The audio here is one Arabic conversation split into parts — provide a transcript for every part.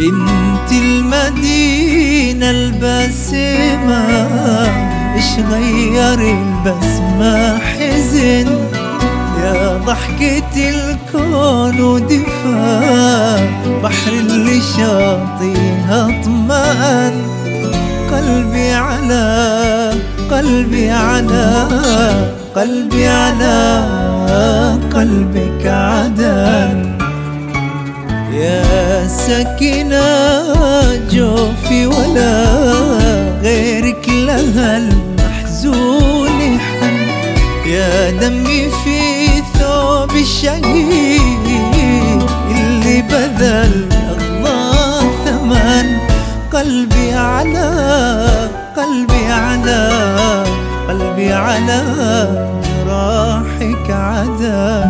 انت المدينة الباسمة، ايش غير البسمة حزن، يا ضحكة الكون ودفا بحر اللي شاطيها اطمأن. قلبي على قلبي على قلبي على قلبك عدن، يا سكينة جوفي ولا غيرك لها المحزون حن، يا دمي في ثوب الشهيد اللي بذل أغلى ثمن. قلبي على قلبي على قلبي على جراحك عدن.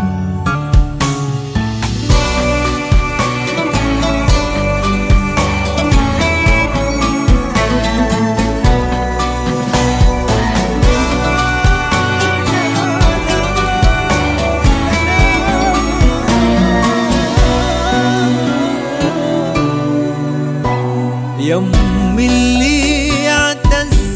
يوم اللي اعتز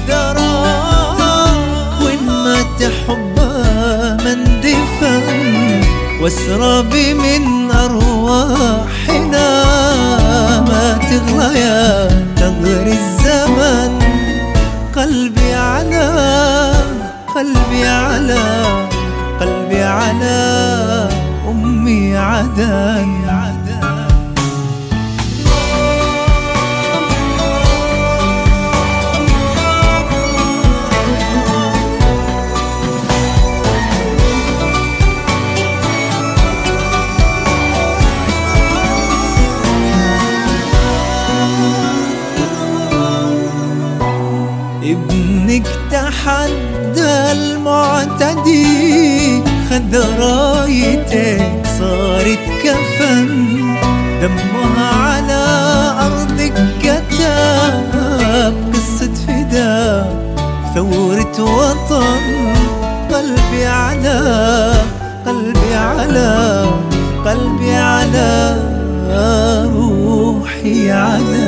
بثراك وين ما تحبه من دفن، واسراب من ارواحنا ما تغلى يا تغري الزمن. قلبي على قلبي على قلبي على امي عدن. ابنك تحدى المعتدي، خذ رايتك صارت كفن، دمها على أرضك كتاب قصة فداء ثورة وطن. قلبي على قلبي على قلبي على روحي عدن.